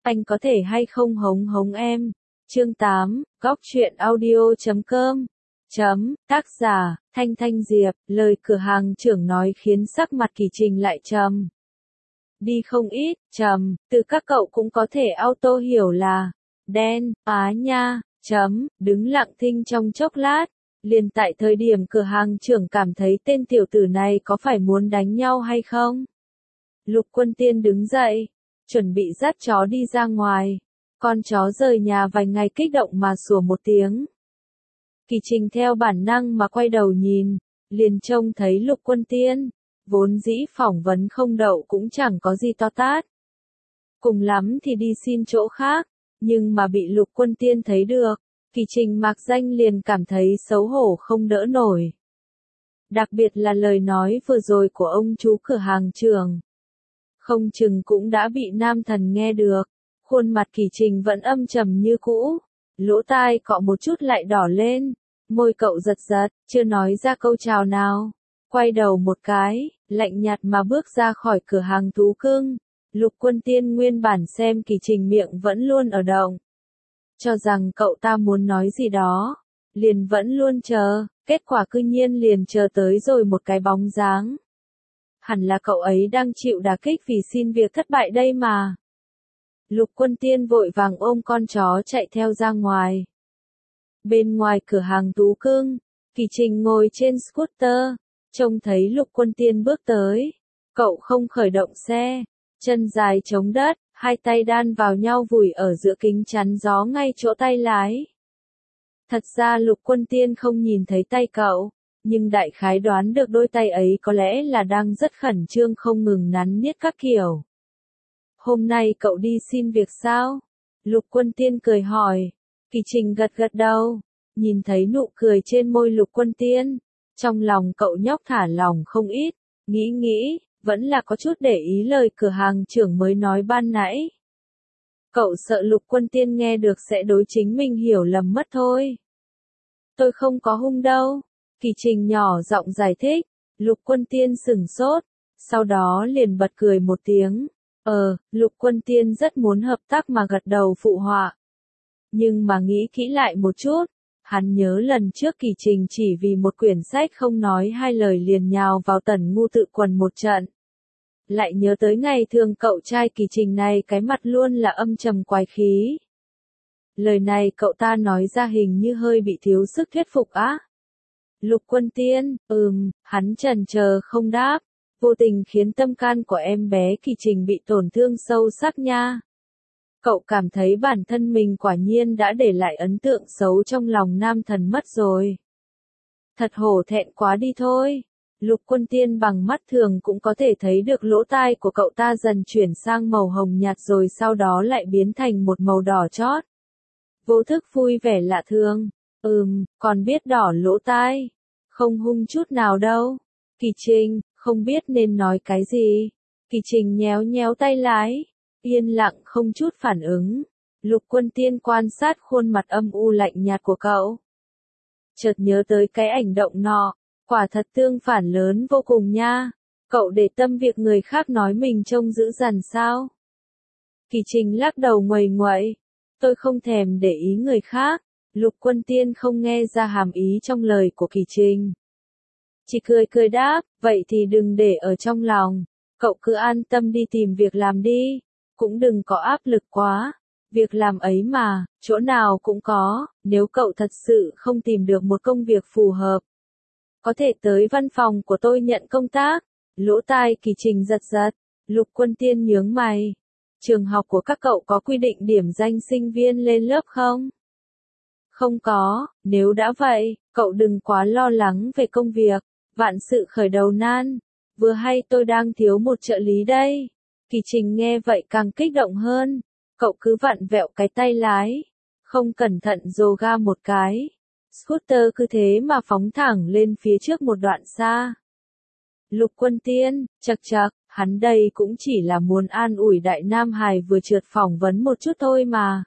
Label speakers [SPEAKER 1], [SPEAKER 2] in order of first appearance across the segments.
[SPEAKER 1] anh có thể hay không hống hống em. Chương 8, Góc truyện audio.com. Tác giả, Thanh Thanh Diệp, lời cửa hàng trưởng nói khiến sắc mặt Kỳ Trình lại trầm đi không ít, từ các cậu cũng có thể auto hiểu là, đen, á nha, đứng lặng thinh trong chốc lát, liền tại thời điểm cửa hàng trưởng cảm thấy tên tiểu tử này có phải muốn đánh nhau hay không. Lục Quân Tiên đứng dậy, chuẩn bị dắt chó đi ra ngoài, con chó rời nhà vài ngày kích động mà sủa một tiếng. Kỳ Trình theo bản năng mà quay đầu nhìn, liền trông thấy Lục Quân Tiên, vốn dĩ phỏng vấn không đậu cũng chẳng có gì to tát. Cùng lắm thì đi xin chỗ khác, nhưng mà bị Lục Quân Tiên thấy được, Kỳ Trình mạc danh liền cảm thấy xấu hổ không đỡ nổi. Đặc biệt là lời nói vừa rồi của ông chú cửa hàng trưởng. Không chừng cũng đã bị nam thần nghe được, khuôn mặt Kỳ Trình vẫn âm trầm như cũ, lỗ tai cọ một chút lại đỏ lên, môi cậu giật giật, chưa nói ra câu chào nào. Quay đầu một cái, lạnh nhạt mà bước ra khỏi cửa hàng thú cưng. Lục Quân Tiên nguyên bản xem Kỳ Trình miệng vẫn luôn ở động, cho rằng cậu ta muốn nói gì đó, liền vẫn luôn chờ, kết quả cư nhiên liền chờ tới rồi một cái bóng dáng. Hẳn là cậu ấy đang chịu đả kích vì xin việc thất bại đây mà. Lục Quân Tiên vội vàng ôm con chó chạy theo ra ngoài. Bên ngoài cửa hàng thú cưng, Kỳ Trình ngồi trên scooter, trông thấy Lục Quân Tiên bước tới. Cậu không khởi động xe, chân dài chống đất, hai tay đan vào nhau vùi ở giữa kính chắn gió ngay chỗ tay lái. Thật ra Lục Quân Tiên không nhìn thấy tay cậu, nhưng đại khái đoán được đôi tay ấy có lẽ là đang rất khẩn trương không ngừng nắn niết các kiểu. Hôm nay cậu đi xin việc sao? Lục Quân Tiên cười hỏi. Kỳ Trình gật gật đầu, nhìn thấy nụ cười trên môi Lục Quân Tiên, trong lòng cậu nhóc thả lòng không ít, nghĩ, vẫn là có chút để ý lời cửa hàng trưởng mới nói ban nãy. Cậu sợ Lục Quân Tiên nghe được sẽ đối chính mình hiểu lầm mất thôi. Tôi không có hung đâu. Kỳ Trình nhỏ giọng giải thích. Lục Quân Tiên sửng sốt, sau đó liền bật cười một tiếng. Lục Quân Tiên rất muốn hợp tác mà gật đầu phụ họa. Nhưng mà nghĩ kỹ lại một chút, hắn nhớ lần trước Kỳ Trình chỉ vì một quyển sách không nói hai lời liền nhào vào Tần Ngu tự quần một trận. Lại nhớ tới ngày thường cậu trai Kỳ Trình này cái mặt luôn là âm trầm quái khí. Lời này cậu ta nói ra hình như hơi bị thiếu sức thuyết phục á. Lục Quân Tiên, hắn chần chờ không đáp, vô tình khiến tâm can của em bé Kỳ Trình bị tổn thương sâu sắc nha. Cậu cảm thấy bản thân mình quả nhiên đã để lại ấn tượng xấu trong lòng nam thần mất rồi. Thật hổ thẹn quá đi thôi. Lục Quân Tiên bằng mắt thường cũng có thể thấy được lỗ tai của cậu ta dần chuyển sang màu hồng nhạt rồi sau đó lại biến thành một màu đỏ chót. Vô thức vui vẻ lạ thường. Còn biết đỏ lỗ tai. Không hung chút nào đâu. Kỳ Trình, không biết nên nói cái gì. Kỳ Trình nhéo nhéo tay lái. Yên lặng không chút phản ứng. Lục Quân Tiên quan sát khuôn mặt âm u lạnh nhạt của cậu. Chợt nhớ tới cái ảnh động nọ. Quả thật tương phản lớn vô cùng nha. Cậu để tâm việc người khác nói mình trông dữ dằn sao? Kỳ Trình lắc đầu nguầy nguậy. Tôi không thèm để ý người khác. Lục Quân Tiên không nghe ra hàm ý trong lời của Kỳ Trình. Chỉ cười đáp, vậy thì đừng để ở trong lòng. Cậu cứ an tâm đi tìm việc làm đi. Cũng đừng có áp lực quá. Việc làm ấy mà, chỗ nào cũng có. Nếu cậu thật sự không tìm được một công việc phù hợp, có thể tới văn phòng của tôi nhận công tác. Lỗ tai Kỳ Trình giật giật. Lục Quân Tiên nhướng mày. Trường học của các cậu có quy định điểm danh sinh viên lên lớp không? Không có, nếu đã vậy, cậu đừng quá lo lắng về công việc. Vạn sự khởi đầu nan. Vừa hay tôi đang thiếu một trợ lý đây. Kỳ Trình nghe vậy càng kích động hơn. Cậu cứ vặn vẹo cái tay lái. Không cẩn thận dồ ga một cái. Scooter cứ thế mà phóng thẳng lên phía trước một đoạn xa. Lục Quân Tiên, chậc, hắn đây cũng chỉ là muốn an ủi đại nam hài vừa trượt phỏng vấn một chút thôi mà.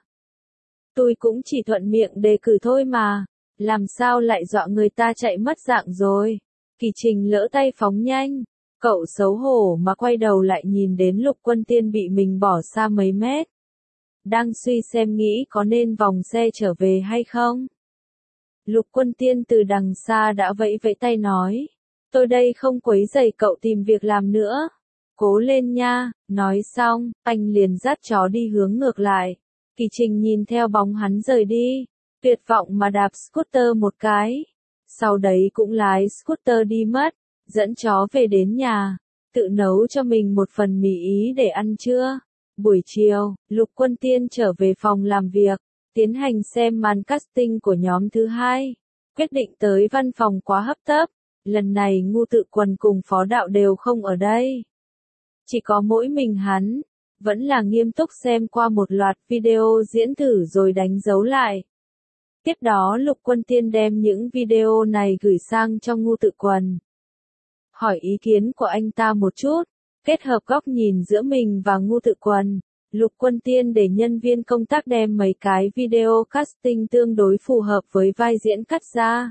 [SPEAKER 1] Tôi cũng chỉ thuận miệng đề cử thôi mà. Làm sao lại dọa người ta chạy mất dạng rồi. Kỳ Trình lỡ tay phóng nhanh. Cậu xấu hổ mà quay đầu lại nhìn đến Lục Quân Tiên bị mình bỏ xa mấy mét. đang suy xem nghĩ có nên vòng xe trở về hay không. Lục Quân Tiên từ đằng xa đã vẫy vẫy tay nói, tôi đây không quấy rầy cậu tìm việc làm nữa. Cố lên nha, nói xong, anh liền dắt chó đi hướng ngược lại. Kỳ Trình nhìn theo bóng hắn rời đi, tuyệt vọng mà đạp scooter một cái. Sau đấy cũng lái scooter đi mất, dẫn chó về đến nhà, tự nấu cho mình một phần mì ý để ăn trưa. Buổi chiều, Lục Quân Tiên trở về phòng làm việc, tiến hành xem màn casting của nhóm thứ hai. Quyết định tới văn phòng quá hấp tấp, lần này Ngu Tự Quần cùng Phó Đạo đều không ở đây. Chỉ có mỗi mình hắn, vẫn là nghiêm túc xem qua một loạt video diễn thử rồi đánh dấu lại. Tiếp đó Lục Quân Tiên đem những video này gửi sang cho Ngu Tự Quần. Hỏi ý kiến của anh ta một chút, kết hợp góc nhìn giữa mình và Ngu Tự Quần. Lục Quân Tiên để nhân viên công tác đem mấy cái video casting tương đối phù hợp với vai diễn cắt ra.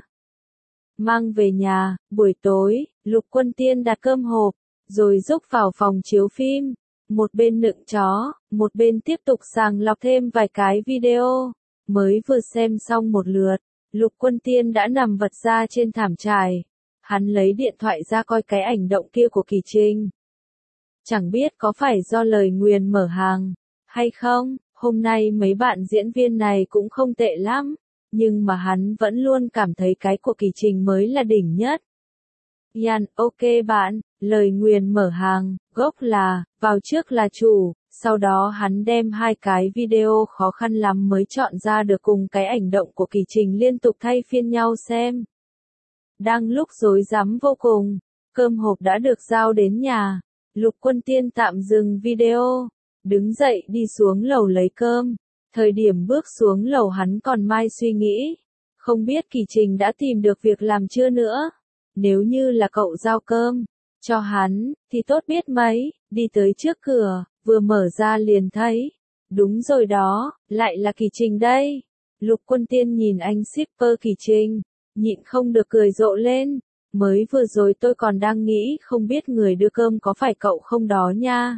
[SPEAKER 1] Mang về nhà, buổi tối, Lục Quân Tiên đặt cơm hộp, rồi rúc vào phòng chiếu phim. Một bên nựng chó, một bên tiếp tục sàng lọc thêm vài cái video. Mới vừa xem xong một lượt, Lục Quân Tiên đã nằm vật ra trên thảm trải. Hắn lấy điện thoại ra coi cái ảnh động kia của Kỳ Trình. Chẳng biết có phải do lời nguyền mở hàng, hay không, hôm nay mấy bạn diễn viên này cũng không tệ lắm, nhưng mà hắn vẫn luôn cảm thấy cái của Kỳ Trình mới là đỉnh nhất. Yan, ok bạn, lời nguyền mở hàng, gốc là, vào trước là chủ, sau đó hắn đem hai cái video khó khăn lắm mới chọn ra được cùng cái ảnh động của Kỳ Trình liên tục thay phiên nhau xem. Đang lúc rối rắm vô cùng, cơm hộp đã được giao đến nhà. Lục Quân Tiên tạm dừng video, đứng dậy đi xuống lầu lấy cơm. Thời điểm bước xuống lầu hắn còn mai suy nghĩ, không biết Kỳ Trình đã tìm được việc làm chưa nữa. Nếu như là cậu giao cơm cho hắn, thì tốt biết mấy. Đi tới trước cửa, vừa mở ra liền thấy. Đúng rồi đó, lại là Kỳ Trình đây. Lục Quân Tiên nhìn anh shipper Kỳ Trình, nhịn không được cười rộ lên. Mới vừa rồi tôi còn đang nghĩ không biết người đưa cơm có phải cậu không đó nha.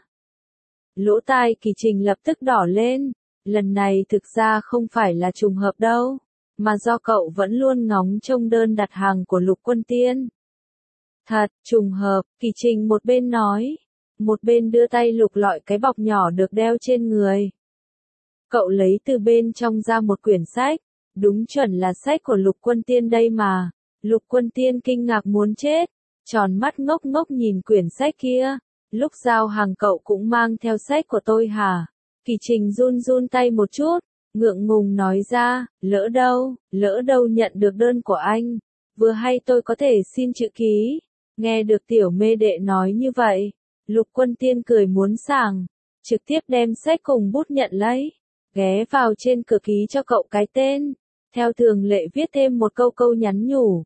[SPEAKER 1] Lỗ tai Kỳ Trình lập tức đỏ lên. Lần này thực ra không phải là trùng hợp đâu, mà do cậu vẫn luôn ngóng trông đơn đặt hàng của Lục Quân Tiên. Thật, trùng hợp, Kỳ Trình một bên nói, một bên đưa tay lục lọi cái bọc nhỏ được đeo trên người. Cậu lấy từ bên trong ra một quyển sách, đúng chuẩn là sách của Lục Quân Tiên đây mà. Lục Quân Tiên kinh ngạc muốn chết, tròn mắt ngốc ngốc nhìn quyển sách kia. Lúc giao hàng cậu cũng mang theo sách của tôi hả? Kỳ Trình run run tay một chút, ngượng ngùng nói ra, lỡ đâu nhận được đơn của anh. Vừa hay tôi có thể xin chữ ký. Nghe được tiểu mê đệ nói như vậy, Lục Quân Tiên cười muốn sảng, trực tiếp đem sách cùng bút nhận lấy, ghé vào trên cửa ký cho cậu cái tên. Theo thường lệ viết thêm một câu nhắn nhủ,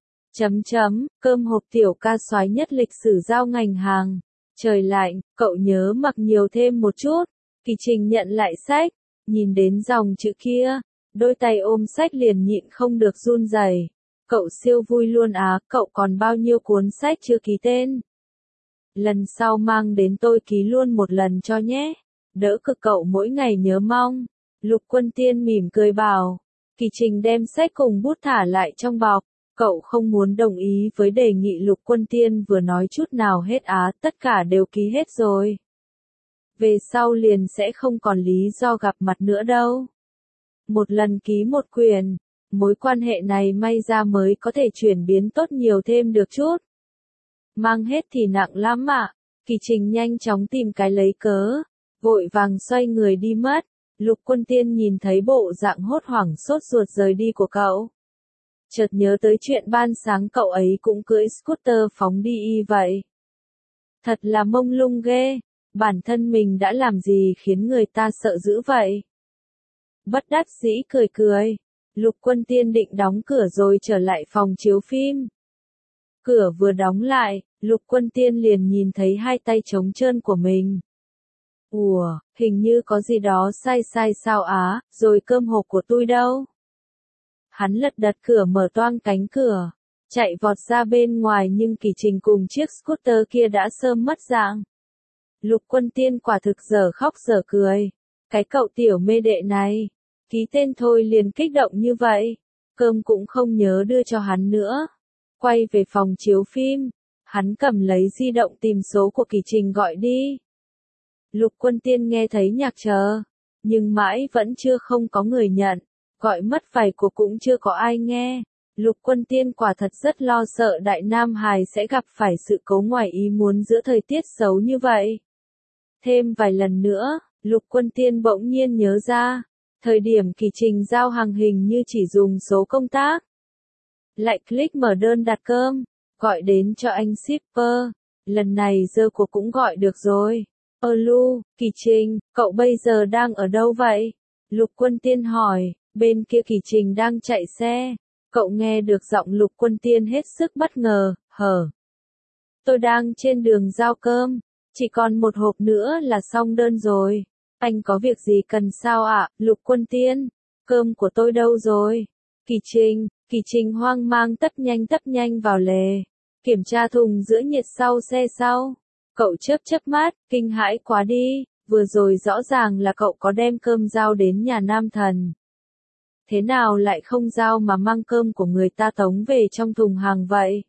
[SPEAKER 1] cơm hộp tiểu ca soái nhất lịch sử giao ngành hàng. Trời lạnh, cậu nhớ mặc nhiều thêm một chút. Kỳ Trình nhận lại sách, nhìn đến dòng chữ kia, đôi tay ôm sách liền nhịn không được run rẩy. Cậu siêu vui luôn á, cậu còn bao nhiêu cuốn sách chưa ký tên? Lần sau mang đến tôi ký luôn một lần cho nhé, đỡ cực cậu mỗi ngày nhớ mong. Lục Quân Tiên mỉm cười bảo. Kỳ Trình đem sách cùng bút thả lại trong bọc. Cậu không muốn đồng ý với đề nghị Lục Quân Tiên vừa nói chút nào hết á, tất cả đều ký hết rồi. Về sau liền sẽ không còn lý do gặp mặt nữa đâu. Một lần ký một quyền, mối quan hệ này may ra mới có thể chuyển biến tốt nhiều thêm được chút. Mang hết thì nặng lắm ạ. Kỳ Trình nhanh chóng tìm cái lấy cớ, vội vàng xoay người đi mất. Lục Quân Tiên nhìn thấy bộ dạng hốt hoảng sốt ruột rời đi của cậu. Chợt nhớ tới chuyện ban sáng cậu ấy cũng cưỡi scooter phóng đi y vậy. Thật là mông lung ghê, bản thân mình đã làm gì khiến người ta sợ dữ vậy? Bất đắc dĩ cười cười, Lục Quân Tiên định đóng cửa rồi trở lại phòng chiếu phim. Cửa vừa đóng lại, Lục Quân Tiên liền nhìn thấy hai tay trống trơn của mình. Ủa, hình như có gì đó sai sai sao á, rồi cơm hộp của tôi đâu? Hắn lật đật cửa mở toang cánh cửa, chạy vọt ra bên ngoài nhưng Kỳ Trình cùng chiếc scooter kia đã sớm mất dạng. Lục Quân Tiên quả thực dở khóc dở cười. Cái cậu tiểu mê đệ này, ký tên thôi liền kích động như vậy, cơm cũng không nhớ đưa cho hắn nữa. Quay về phòng chiếu phim, hắn cầm lấy di động tìm số của Kỳ Trình gọi đi. Lục Quân Tiên nghe thấy nhạc chờ, nhưng mãi vẫn chưa không có người nhận, gọi mất vài cuộc cũng chưa có ai nghe. Lục Quân Tiên quả thật rất lo sợ Đại Nam Hải sẽ gặp phải sự cố ngoài ý muốn giữa thời tiết xấu như vậy. Thêm vài lần nữa, Lục Quân Tiên bỗng nhiên nhớ ra, thời điểm Kỳ Trình giao hàng hình như chỉ dùng số công tác. Lại click mở đơn đặt cơm, gọi đến cho anh shipper, lần này giờ cuộc cũng gọi được rồi. Lu, Kỳ Trình, cậu bây giờ đang ở đâu vậy? Lục Quân Tiên hỏi, bên kia Kỳ Trình đang chạy xe. Cậu nghe được giọng Lục Quân Tiên hết sức bất ngờ, hở. Tôi đang trên đường giao cơm, chỉ còn một hộp nữa là xong đơn rồi. Anh có việc gì cần sao ạ? Lục Quân Tiên, cơm của tôi đâu rồi? Kỳ Trình hoang mang tấp nhanh vào lề, kiểm tra thùng giữ nhiệt sau xe sau. Cậu chớp mắt, kinh hãi quá đi, vừa rồi rõ ràng là cậu có đem cơm giao đến nhà Nam Thần. Thế nào lại không giao mà mang cơm của người ta tống về trong thùng hàng vậy?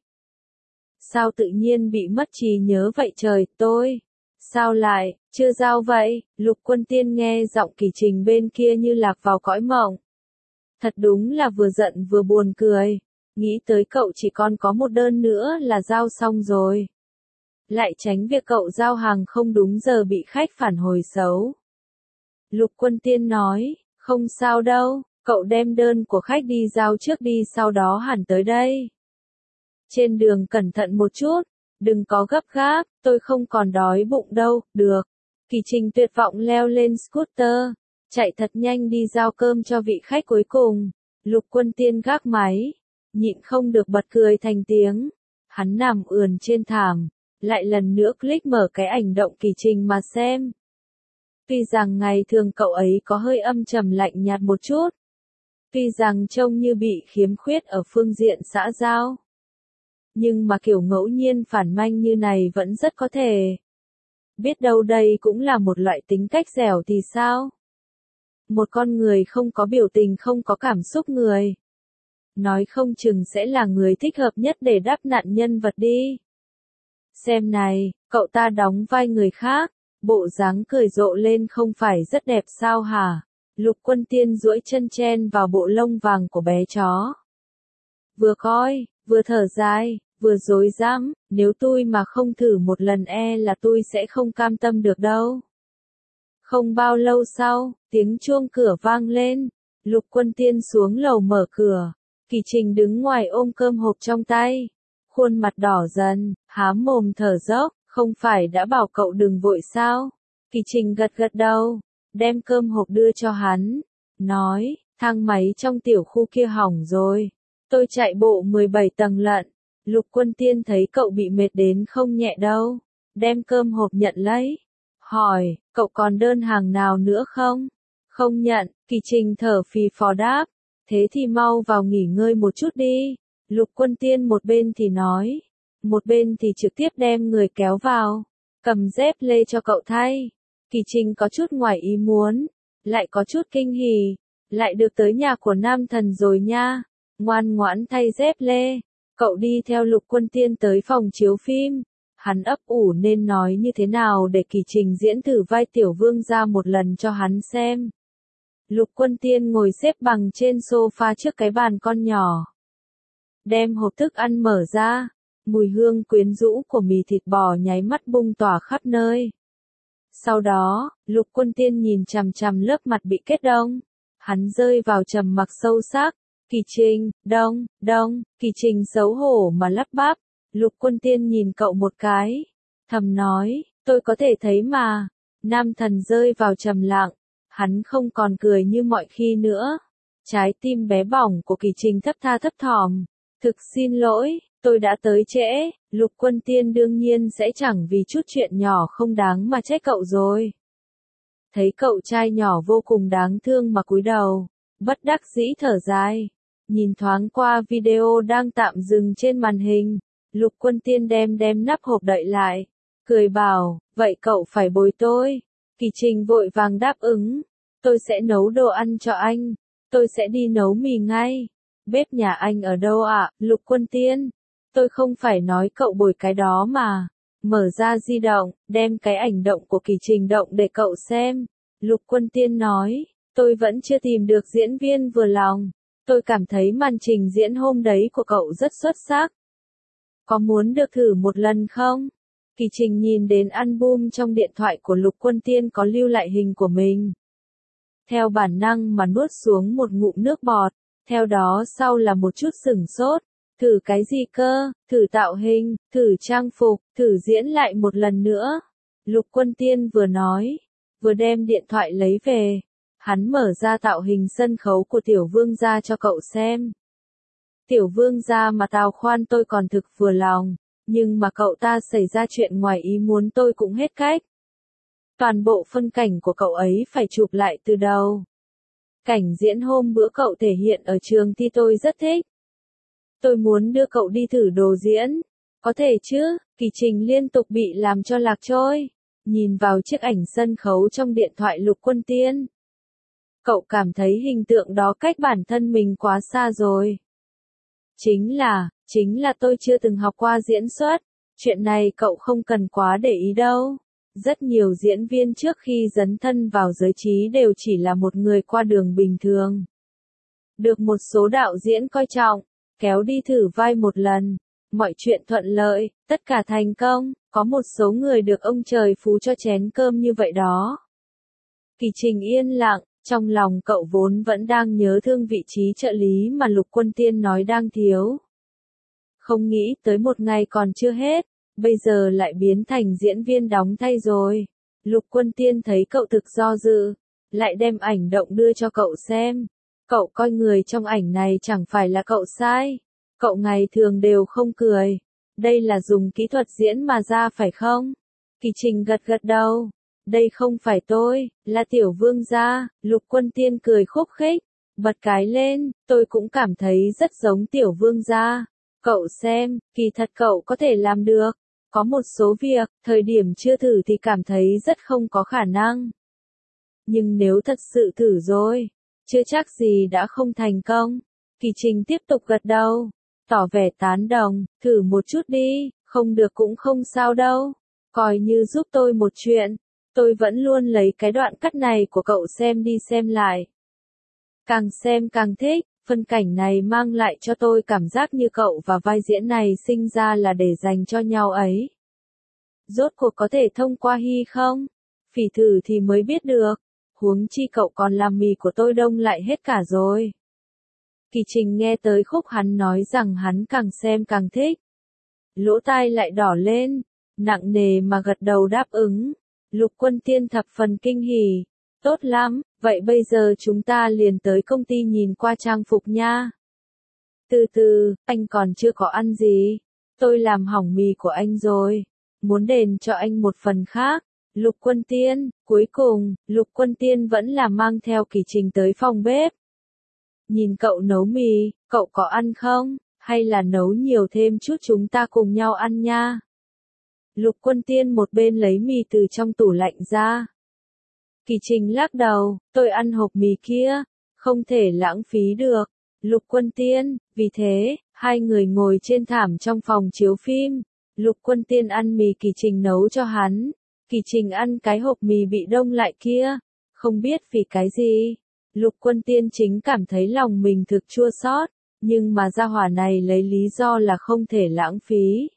[SPEAKER 1] Sao tự nhiên bị mất trí nhớ vậy trời, tôi? Sao lại, chưa giao vậy? Lục Quân Tiên nghe giọng Kỳ Trình bên kia như lạc vào cõi mộng. Thật đúng là vừa giận vừa buồn cười, nghĩ tới cậu chỉ còn có một đơn nữa là giao xong rồi. Lại tránh việc cậu giao hàng không đúng giờ bị khách phản hồi xấu. Lục Quân Tiên nói, không sao đâu, cậu đem đơn của khách đi giao trước đi sau đó hẳn tới đây. Trên đường cẩn thận một chút, đừng có gấp gáp, tôi không còn đói bụng đâu, được. Kỳ Trình tuyệt vọng leo lên scooter, chạy thật nhanh đi giao cơm cho vị khách cuối cùng. Lục Quân Tiên gác máy, nhịn không được bật cười thành tiếng. Hắn nằm ườn trên thảm, lại lần nữa click mở cái ảnh động Kỳ Trình mà xem. Tuy rằng ngày thường cậu ấy có hơi âm trầm lạnh nhạt một chút, tuy rằng trông như bị khiếm khuyết ở phương diện xã giao, nhưng mà kiểu ngẫu nhiên phản manh như này vẫn rất có thể. Biết đâu đây cũng là một loại tính cách dẻo thì sao? Một con người không có biểu tình không có cảm xúc người, nói không chừng sẽ là người thích hợp nhất để đáp nạn nhân vật đi. Xem này, cậu ta đóng vai người khác, bộ dáng cười rộ lên không phải rất đẹp sao hả? Lục Quân Tiên duỗi chân chen vào bộ lông vàng của bé chó. Vừa coi, vừa thở dài, vừa dối dám, nếu tôi mà không thử một lần là tôi sẽ không cam tâm được đâu. Không bao lâu sau, tiếng chuông cửa vang lên, Lục Quân Tiên xuống lầu mở cửa, Kỳ Trình đứng ngoài ôm cơm hộp trong tay, khuôn mặt đỏ dần, há mồm thở dốc, không phải đã bảo cậu đừng vội sao? Kỳ Trình gật đầu, đem cơm hộp đưa cho hắn, nói, thang máy trong tiểu khu kia hỏng rồi, tôi chạy bộ 17 tầng lận. Lục Quân Tiên thấy cậu bị mệt đến không nhẹ đâu, đem cơm hộp nhận lấy, hỏi, cậu còn đơn hàng nào nữa không? Không nhận, Kỳ Trình thở phì phò đáp, thế thì mau vào nghỉ ngơi một chút đi. Lục Quân Tiên một bên thì nói, một bên thì trực tiếp đem người kéo vào, cầm dép lê cho cậu thay. Kỳ Trình có chút ngoài ý muốn, lại có chút kinh hỉ, lại được tới nhà của Nam Thần rồi nha, ngoan ngoãn thay dép lê. Cậu đi theo Lục Quân Tiên tới phòng chiếu phim, hắn ấp ủ nên nói như thế nào để Kỳ Trình diễn thử vai tiểu vương ra một lần cho hắn xem. Lục Quân Tiên ngồi xếp bằng trên sofa trước cái bàn con nhỏ, đem hộp thức ăn mở ra, mùi hương quyến rũ của mì thịt bò nháy mắt bung tỏa khắp nơi. Sau đó, Lục Quân Tiên nhìn chằm chằm lớp mặt bị kết đông, hắn rơi vào trầm mặc sâu sắc. Kỳ Trình, đông, Kỳ Trình xấu hổ mà lắp bắp. Lục Quân Tiên nhìn cậu một cái, thầm nói, tôi có thể thấy mà. Nam Thần rơi vào trầm lặng, hắn không còn cười như mọi khi nữa. Trái tim bé bỏng của Kỳ Trình thấp tha thấp thỏm, thực xin lỗi, tôi đã tới trễ. Lục Quân Tiên đương nhiên sẽ chẳng vì chút chuyện nhỏ không đáng mà trách cậu rồi. Thấy cậu trai nhỏ vô cùng đáng thương mà cúi đầu, bất đắc dĩ thở dài. Nhìn thoáng qua video đang tạm dừng trên màn hình, Lục Quân Tiên đem nắp hộp đậy lại, cười bảo, vậy cậu phải bồi tôi. Kỳ Trình vội vàng đáp ứng, Tôi sẽ nấu đồ ăn cho anh. Tôi sẽ đi nấu mì ngay. Bếp nhà anh ở đâu ạ, Lục Quân Tiên? Tôi không phải nói cậu bồi cái đó mà. Mở ra di động, đem cái ảnh động của Kỳ Trình động để cậu xem. Lục Quân Tiên nói, tôi vẫn chưa tìm được diễn viên vừa lòng. Tôi cảm thấy màn trình diễn hôm đấy của cậu rất xuất sắc. Có muốn được thử một lần không? Kỳ Trình nhìn đến album trong điện thoại của Lục Quân Tiên có lưu lại hình của mình. Theo bản năng mà nuốt xuống một ngụm nước bọt, theo đó sau là một chút sửng sốt. Thử cái gì cơ, thử tạo hình, thử trang phục, thử diễn lại một lần nữa. Lục Quân Tiên vừa nói, vừa đem điện thoại lấy về. Hắn mở ra tạo hình sân khấu của Tiểu Vương gia cho cậu xem. Tiểu Vương gia mà Tào Khoan tôi còn thực vừa lòng, nhưng mà cậu ta xảy ra chuyện ngoài ý muốn tôi cũng hết cách. Toàn bộ phân cảnh của cậu ấy phải chụp lại từ đầu. Cảnh diễn hôm bữa cậu thể hiện ở trường thi tôi rất thích. Tôi muốn đưa cậu đi thử đồ diễn. Có thể chứ? Kỳ Trình liên tục bị làm cho lạc trôi. Nhìn vào chiếc ảnh sân khấu trong điện thoại Lục Quân Tiên. Cậu cảm thấy hình tượng đó cách bản thân mình quá xa rồi. Chính là tôi chưa từng học qua diễn xuất. Chuyện này cậu không cần quá để ý đâu. Rất nhiều diễn viên trước khi dấn thân vào giới trí đều chỉ là một người qua đường bình thường. Được một số đạo diễn coi trọng, kéo đi thử vai một lần. Mọi chuyện thuận lợi, tất cả thành công, có một số người được ông trời phú cho chén cơm như vậy đó. Kỳ Trình yên lặng, trong lòng cậu vốn vẫn đang nhớ thương vị trí trợ lý mà Lục Quân Tiên nói đang thiếu. Không nghĩ tới một ngày còn chưa hết, bây giờ lại biến thành diễn viên đóng thay rồi. Lục Quân Tiên thấy cậu thực do dự, lại đem ảnh động đưa cho cậu xem. Cậu coi người trong ảnh này chẳng phải là cậu sai. Cậu ngày thường đều không cười. Đây là dùng kỹ thuật diễn mà ra phải không? Kỳ Trình gật gật đầu. Đây không phải tôi, là Tiểu Vương gia. Lục Quân Tiên cười khúc khích, bật cái lên, tôi cũng cảm thấy rất giống Tiểu Vương gia. Cậu xem, kỳ thật cậu có thể làm được. Có một số việc, thời điểm chưa thử thì cảm thấy rất không có khả năng. Nhưng nếu thật sự thử rồi, chưa chắc gì đã không thành công. Kỳ Trình tiếp tục gật đầu, tỏ vẻ tán đồng, thử một chút đi, không được cũng không sao đâu. Coi như giúp tôi một chuyện, tôi vẫn luôn lấy cái đoạn cắt này của cậu xem đi xem lại. Càng xem càng thích, phân cảnh này mang lại cho tôi cảm giác như cậu và vai diễn này sinh ra là để dành cho nhau ấy. Rốt cuộc có thể thông qua hy không? Phỉ thử thì mới biết được. Huống chi cậu còn làm mì của tôi đông lại hết cả rồi. Kỳ Trình nghe tới khúc hắn nói rằng hắn càng xem càng thích. Lỗ tai lại đỏ lên, nặng nề mà gật đầu đáp ứng. Lục Quân Tiên thập phần kinh hỉ. Tốt lắm, vậy bây giờ chúng ta liền tới công ty nhìn qua trang phục nha. Từ từ, anh còn chưa có ăn gì. Tôi làm hỏng mì của anh rồi. Muốn đền cho anh một phần khác. Lục Quân Tiên, cuối cùng, Lục Quân Tiên vẫn là mang theo Kỳ Trình tới phòng bếp. Nhìn cậu nấu mì, cậu có ăn không? Hay là nấu nhiều thêm chút chúng ta cùng nhau ăn nha? Lục Quân Tiên một bên lấy mì từ trong tủ lạnh ra. Kỳ Trình lắc đầu, tôi ăn hộp mì kia, không thể lãng phí được. Lục Quân Tiên, vì thế, hai người ngồi trên thảm trong phòng chiếu phim. Lục Quân Tiên ăn mì Kỳ Trình nấu cho hắn. Kỳ Trình ăn cái hộp mì bị đông lại kia. Không biết vì cái gì. Lục Quân Tiên chính cảm thấy lòng mình thực chua xót, nhưng mà gia hỏa này lấy lý do là không thể lãng phí.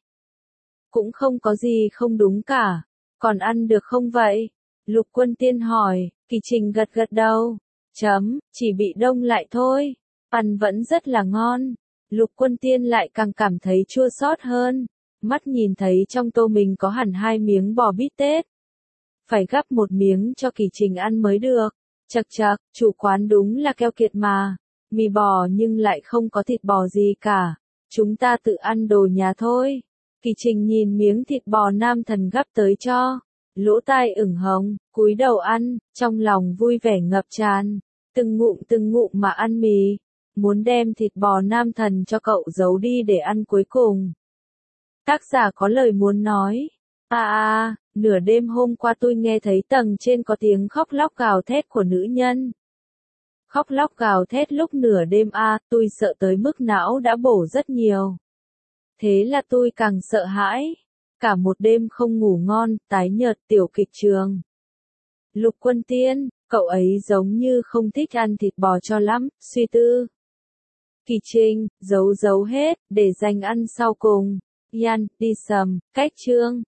[SPEAKER 1] Cũng không có gì không đúng cả. Còn ăn được không vậy? Lục Quân Tiên hỏi, Kỳ Trình gật gật đầu. Chỉ bị đông lại thôi. Ăn vẫn rất là ngon. Lục Quân Tiên lại càng cảm thấy chua xót hơn. Mắt nhìn thấy trong tô mình có hẳn 2 miếng bò bít tết. Phải gắp một miếng cho Kỳ Trình ăn mới được. Chậc chậc, chủ quán đúng là keo kiệt mà. Mì bò nhưng lại không có thịt bò gì cả. Chúng ta tự ăn đồ nhà thôi. Kỳ Trình nhìn miếng thịt bò nam thần gắp tới cho. Lỗ tai ửng hồng, cúi đầu ăn, trong lòng vui vẻ ngập tràn. Từng ngụm mà ăn mì. Muốn đem thịt bò nam thần cho cậu giấu đi để ăn cuối cùng. Tác giả có lời muốn nói. Nửa đêm hôm qua tôi nghe thấy tầng trên có tiếng khóc lóc gào thét của nữ nhân. Khóc lóc gào thét lúc nửa đêm tôi sợ tới mức não đã bổ rất nhiều. Thế là tôi càng sợ hãi. Cả một đêm không ngủ ngon, tái nhợt tiểu kịch trường. Lục Quân Tiên, cậu ấy giống như không thích ăn thịt bò cho lắm, suy tư. Kỳ Trinh, giấu hết, để dành ăn sau cùng. Yan, đi sầm, cách chương.